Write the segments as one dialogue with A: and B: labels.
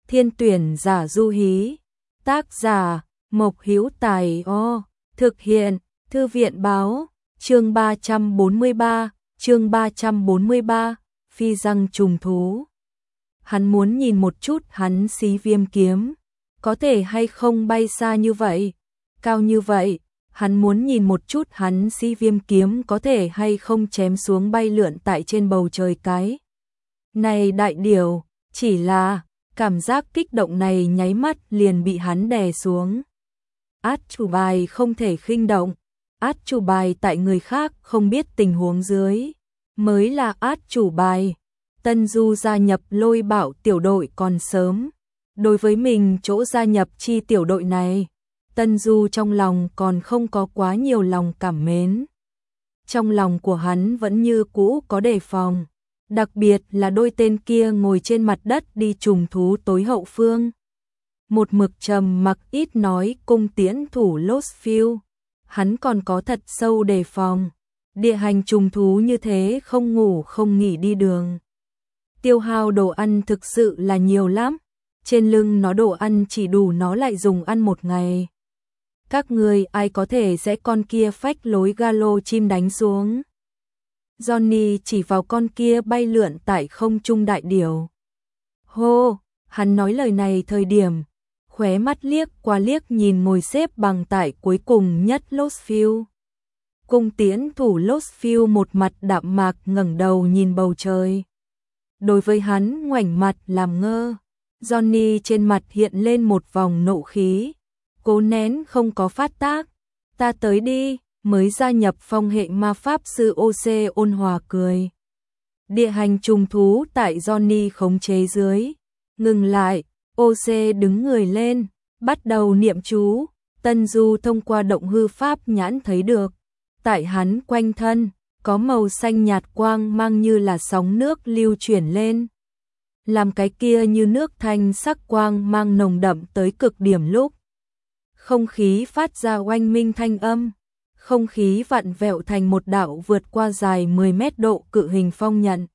A: Thiên tuyển giả Du Hí. Tác giả Mộc Hữu Tài. Thực hiện Thư viện báo. Chương 343, phi răng trùng thú. Hắn muốn nhìn một chút hắn xí viêm kiếm, có thể hay không bay xa như vậy, cao như vậy. Hắn muốn nhìn một chút hắn xí viêm kiếm có thể hay không chém xuống bay lượn tại trên bầu trời cái này đại điểu. Chỉ là cảm giác kích động này nháy mắt liền bị hắn đè xuống. Át chủ bài không thể khinh động, át chủ bài tại người khác không biết tình huống dưới mới là át chủ bài. Tân Du gia nhập Lôi Bảo tiểu đội còn sớm, đối với mình chỗ gia nhập chi tiểu đội này, Tân Du trong lòng còn không có quá nhiều lòng cảm mến. Trong lòng của hắn vẫn như cũ có đề phòng, đặc biệt là đôi tên kia ngồi trên mặt đất đi trùng thú tối hậu phương. Một mực trầm mặc ít nói cung tiễn thủ Lostfield, hắn còn có thật sâu đề phòng. Địa hành trùng thú như thế không ngủ không nghỉ đi đường, tiêu hao đồ ăn thực sự là nhiều lắm. Trên lưng nó đồ ăn chỉ đủ nó lại dùng ăn một ngày. Các người ai có thể sẽ con kia phách lối galo chim đánh xuống. Johnny chỉ vào con kia bay lượn tại không trung đại điểu. Hô, hắn nói lời này thời điểm, khóe mắt liếc qua liếc nhìn ngồi xếp bằng tại cuối cùng nhất Lostfield. Cung tiễn thủ Lostfield một mặt đạm mạc ngẩng đầu nhìn bầu trời. Đối với hắn ngoảnh mặt làm ngơ, Johnny trên mặt hiện lên một vòng nộ khí, cố nén không có phát tác. Ta tới đi. Mới gia nhập phong hệ ma pháp sư OC ôn hòa cười. Địa hành trùng thú tại Johnny khống chế dưới ngừng lại. OC đứng người lên, bắt đầu niệm chú. Tân Du thông qua động hư pháp nhãn thấy được, tại hắn quanh thân có màu xanh nhạt quang mang như là sóng nước lưu chuyển lên, làm cái kia như nước thanh sắc quang mang nồng đậm tới cực điểm lúc không khí phát ra oanh minh thanh âm. Không khí vặn vẹo thành một đạo vượt qua dài 10 mét độ cự hình phong nhận.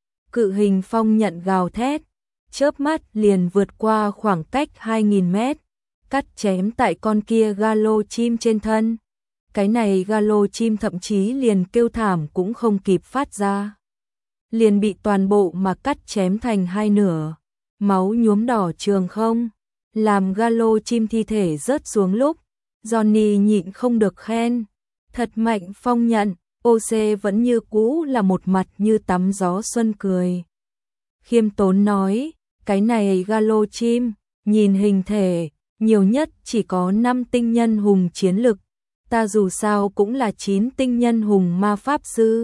A: Cự hình phong nhận gào thét, chớp mắt liền vượt qua khoảng cách 2.000 mét, cắt chém tại con kia galo chim trên thân. Cái này galo chim thậm chí liền kêu thảm cũng không kịp phát ra, liền bị toàn bộ mà cắt chém thành hai nửa, máu nhuốm đỏ trường không. Làm galo chim thi thể rớt xuống lúc, Johnny nhịn không được khen. Thật mạnh phong nhận. OC vẫn như cũ là một mặt như tắm gió xuân cười. Khiêm tốn nói, cái này galo chim, nhìn hình thể, nhiều nhất chỉ có 5 tinh nhân hùng chiến lực. Ta dù sao cũng là 9 tinh nhân hùng ma pháp sư.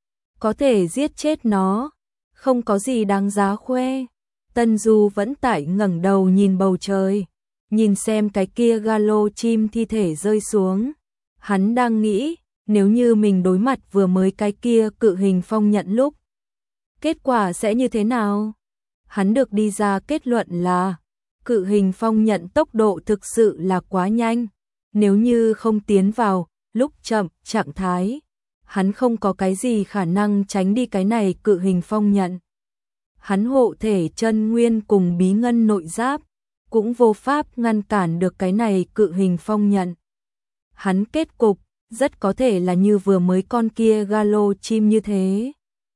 A: Có thể giết chết nó, không có gì đáng giá khoe. Tân Du vẫn tại ngẩng đầu nhìn bầu trời, nhìn xem cái kia galo chim thi thể rơi xuống. Hắn đang nghĩ, nếu như mình đối mặt vừa mới cái kia cự hình phong nhận lúc, kết quả sẽ như thế nào? Hắn được đi ra kết luận là, cự hình phong nhận tốc độ thực sự là quá nhanh. Nếu như không tiến vào lúc chậm trạng thái, hắn không có cái gì khả năng tránh đi cái này cự hình phong nhận. Hắn hộ thể chân nguyên cùng bí ngân nội giáp, cũng vô pháp ngăn cản được cái này cự hình phong nhận. Hắn kết cục rất có thể là như vừa mới con kia galo chim như thế,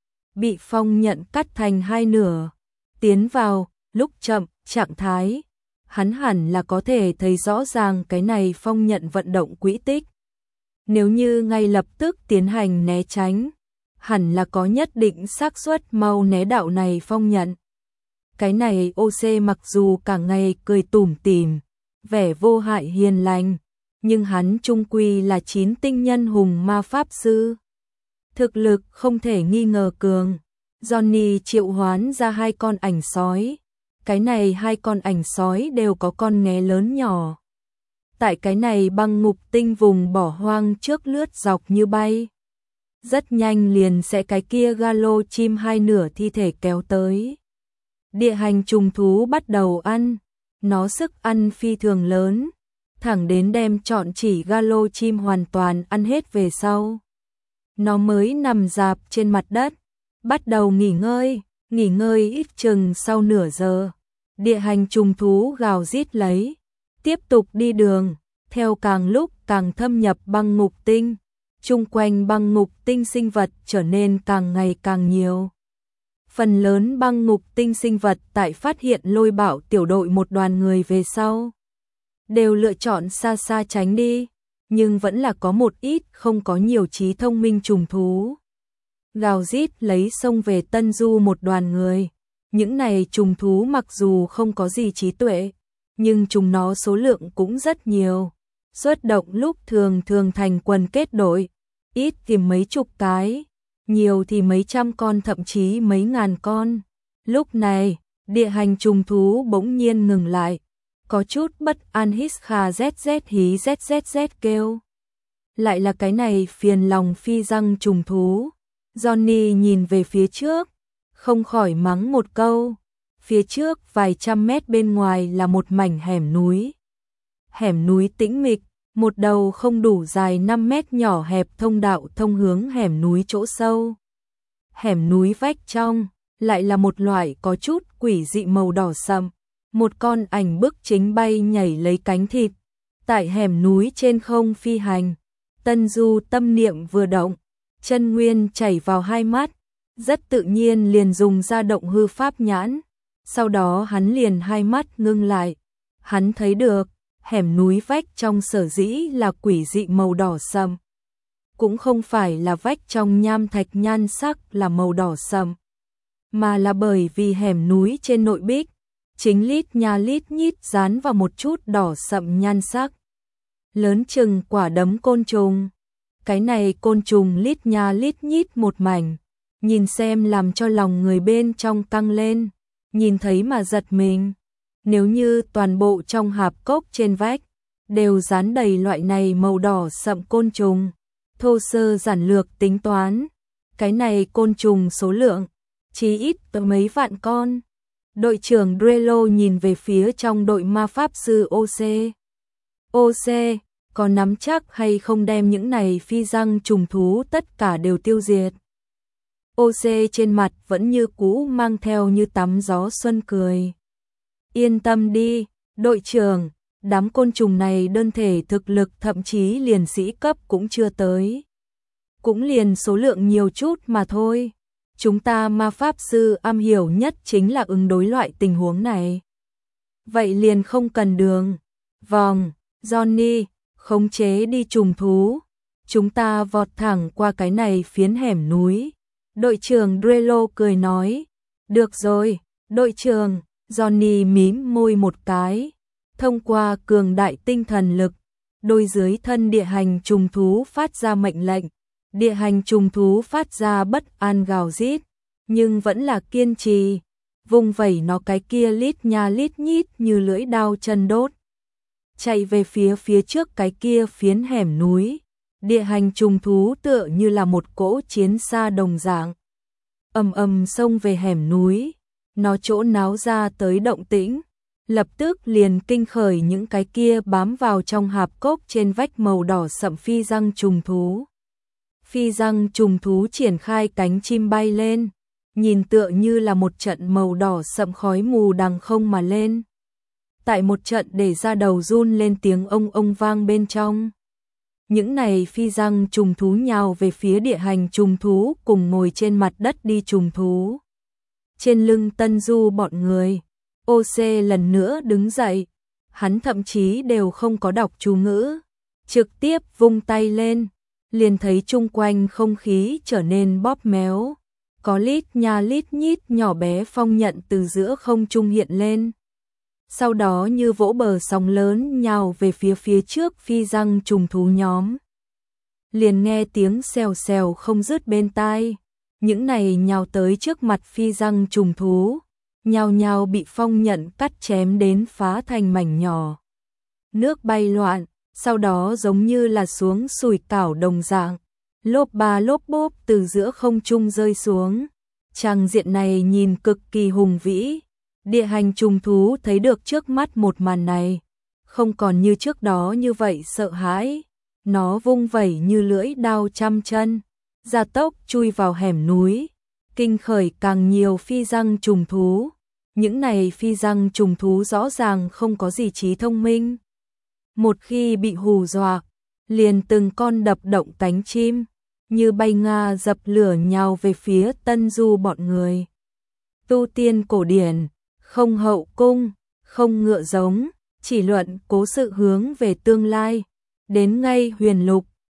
A: bị phong nhận cắt thành hai nửa. Tiến vào lúc chậm trạng thái, hắn hẳn là có thể thấy rõ ràng cái này phong nhận vận động quỹ tích. Nếu như ngay lập tức tiến hành né tránh, hẳn là có nhất định xác suất mau né đạo này phong nhận. Cái này OC mặc dù cả ngày cười tủm tỉm, vẻ vô hại hiền lành, nhưng hắn chung quy là 9 tinh nhân hùng ma pháp sư. Thực lực không thể nghi ngờ cường. Johnny triệu hoán ra 2 con ảnh sói. Cái này 2 con ảnh sói đều có con nghé lớn nhỏ. Tại cái này băng ngục tinh vùng bỏ hoang trước lướt dọc như bay. Rất nhanh liền sẽ cái kia galo chim hai nửa thi thể kéo tới. Địa hành trùng thú bắt đầu ăn. Nó sức ăn phi thường lớn, thẳng đến đem trọn chỉ galo chim hoàn toàn ăn hết về sau. Nó mới nằm rạp trên mặt đất, bắt đầu nghỉ ngơi ít chừng sau nửa giờ. Địa hành trùng thú gào rít lấy, tiếp tục đi đường, theo càng lúc càng thâm nhập băng ngục tinh, chung quanh băng ngục tinh sinh vật trở nên càng ngày càng nhiều. Phần lớn băng ngục tinh sinh vật tại phát hiện Lôi Bảo tiểu đội một đoàn người về sau, đều lựa chọn xa xa tránh đi, nhưng vẫn là có một ít không có nhiều trí thông minh trùng thú. Gào rít lấy xông về Tân Du một đoàn người. Những này trùng thú mặc dù không có gì trí tuệ, nhưng chúng nó số lượng cũng rất nhiều. Xuất động lúc thường thường thành quần kết đội, ít thì mấy chục cái, nhiều thì mấy trăm con thậm chí mấy ngàn con. Lúc này, địa hành trùng thú bỗng nhiên ngừng lại, có chút bất an hít kha zz hí zzz kêu. Lại là cái này phiền lòng phi răng trùng thú. Johnny nhìn về phía trước, không khỏi mắng một câu. Phía trước vài trăm mét bên ngoài là một mảnh hẻm núi. Hẻm núi tĩnh mịch, một đầu không đủ dài 5 mét nhỏ hẹp thông đạo thông hướng hẻm núi chỗ sâu. Hẻm núi vách trong, lại là một loại có chút quỷ dị màu đỏ sậm. Một con ảnh bức chính bay nhảy lấy cánh thịt. Tại hẻm núi trên không phi hành, Tân Du tâm niệm vừa động, chân nguyên chảy vào hai mắt, rất tự nhiên liền dùng ra động hư pháp nhãn. Sau đó hắn liền hai mắt ngưng lại, hắn thấy được, hẻm núi vách trong sở dĩ là quỷ dị màu đỏ sậm. Cũng không phải là vách trong nham thạch nhan sắc là màu đỏ sậm, mà là bởi vì hẻm núi trên nội bích, chính lít nha lít nhít dán vào một chút đỏ sậm nhan sắc. Lớn chừng quả đấm côn trùng. Cái này côn trùng lít nha lít nhít một mảnh, nhìn xem làm cho lòng người bên trong căng lên, nhìn thấy mà giật mình. Nếu như toàn bộ trong hạp cốc trên vách đều dán đầy loại này màu đỏ sậm côn trùng, thô sơ giản lược tính toán, cái này côn trùng số lượng chí ít tới mấy vạn con. Đội trưởng Drello nhìn về phía trong đội ma pháp sư OC. OC, có nắm chắc hay không đem những này phi răng trùng thú tất cả đều tiêu diệt? OC trên mặt vẫn như cũ mang theo như tắm gió xuân cười. Yên tâm đi, đội trưởng, đám côn trùng này đơn thể thực lực thậm chí liền sĩ cấp cũng chưa tới. Cũng liền số lượng nhiều chút mà thôi. Chúng ta ma pháp sư am hiểu nhất chính là ứng đối loại tình huống này. Vậy liền không cần đường vòng, Johnny, khống chế đi trùng thú. Chúng ta vọt thẳng qua cái này phiến hẻm núi. Đội trưởng Drello cười nói. Được rồi, đội trưởng. Johnny mím môi một cái. Thông qua cường đại tinh thần lực, đôi dưới thân địa hành trùng thú phát ra mệnh lệnh. Địa hành trùng thú phát ra bất an gào rít, nhưng vẫn là kiên trì, vung vẩy nó cái kia lít nha lít nhít như lưỡi dao chân đốt. Chạy về phía trước cái kia phiến hẻm núi, địa hành trùng thú tựa như là một cỗ chiến xa đồng dạng. Ầm ầm xông về hẻm núi, nó chỗ náo ra tới động tĩnh, lập tức liền kinh khởi những cái kia bám vào trong hạp cốc trên vách màu đỏ sậm phi răng trùng thú. Phi răng trùng thú triển khai cánh chim bay lên, nhìn tựa như là một trận màu đỏ sậm khói mù đằng không mà lên. Tại một trận để ra đầu run lên tiếng ông vang bên trong. Những này phi răng trùng thú nhào về phía địa hành trùng thú cùng ngồi trên mặt đất đi trùng thú. Trên lưng Tân Du bọn người, OC lần nữa đứng dậy, hắn thậm chí đều không có đọc chú ngữ, trực tiếp vung tay lên. Liền thấy chung quanh không khí trở nên bóp méo, có lít nha lít nhít nhỏ bé phong nhận từ giữa không trung hiện lên. Sau đó như vỗ bờ sóng lớn nhào về phía trước phi răng trùng thú nhóm. Liền nghe tiếng xèo xèo không dứt bên tai, những này nhào tới trước mặt phi răng trùng thú, nhào nhào bị phong nhận cắt chém đến phá thành mảnh nhỏ. Nước bay loạn. Sau đó giống như là xuống sủi cảo đồng dạng, lốp ba lốp bốp từ giữa không trung rơi xuống. Tràng diện này nhìn cực kỳ hùng vĩ. Địa hành trùng thú thấy được trước mắt một màn này, không còn như trước đó như vậy sợ hãi. Nó vung vẩy như lưỡi dao trăm chân, gia tốc chui vào hẻm núi, kinh khởi càng nhiều phi răng trùng thú. Những này phi răng trùng thú rõ ràng không có gì trí thông minh. Một khi bị hù dọa, liền từng con đập động cánh chim, như bay nga dập lửa nhào về phía Tân Du bọn người. Tu tiên cổ điển, không hậu cung, không ngựa giống, chỉ luận cố sự hướng về tương lai, đến ngay huyền lục,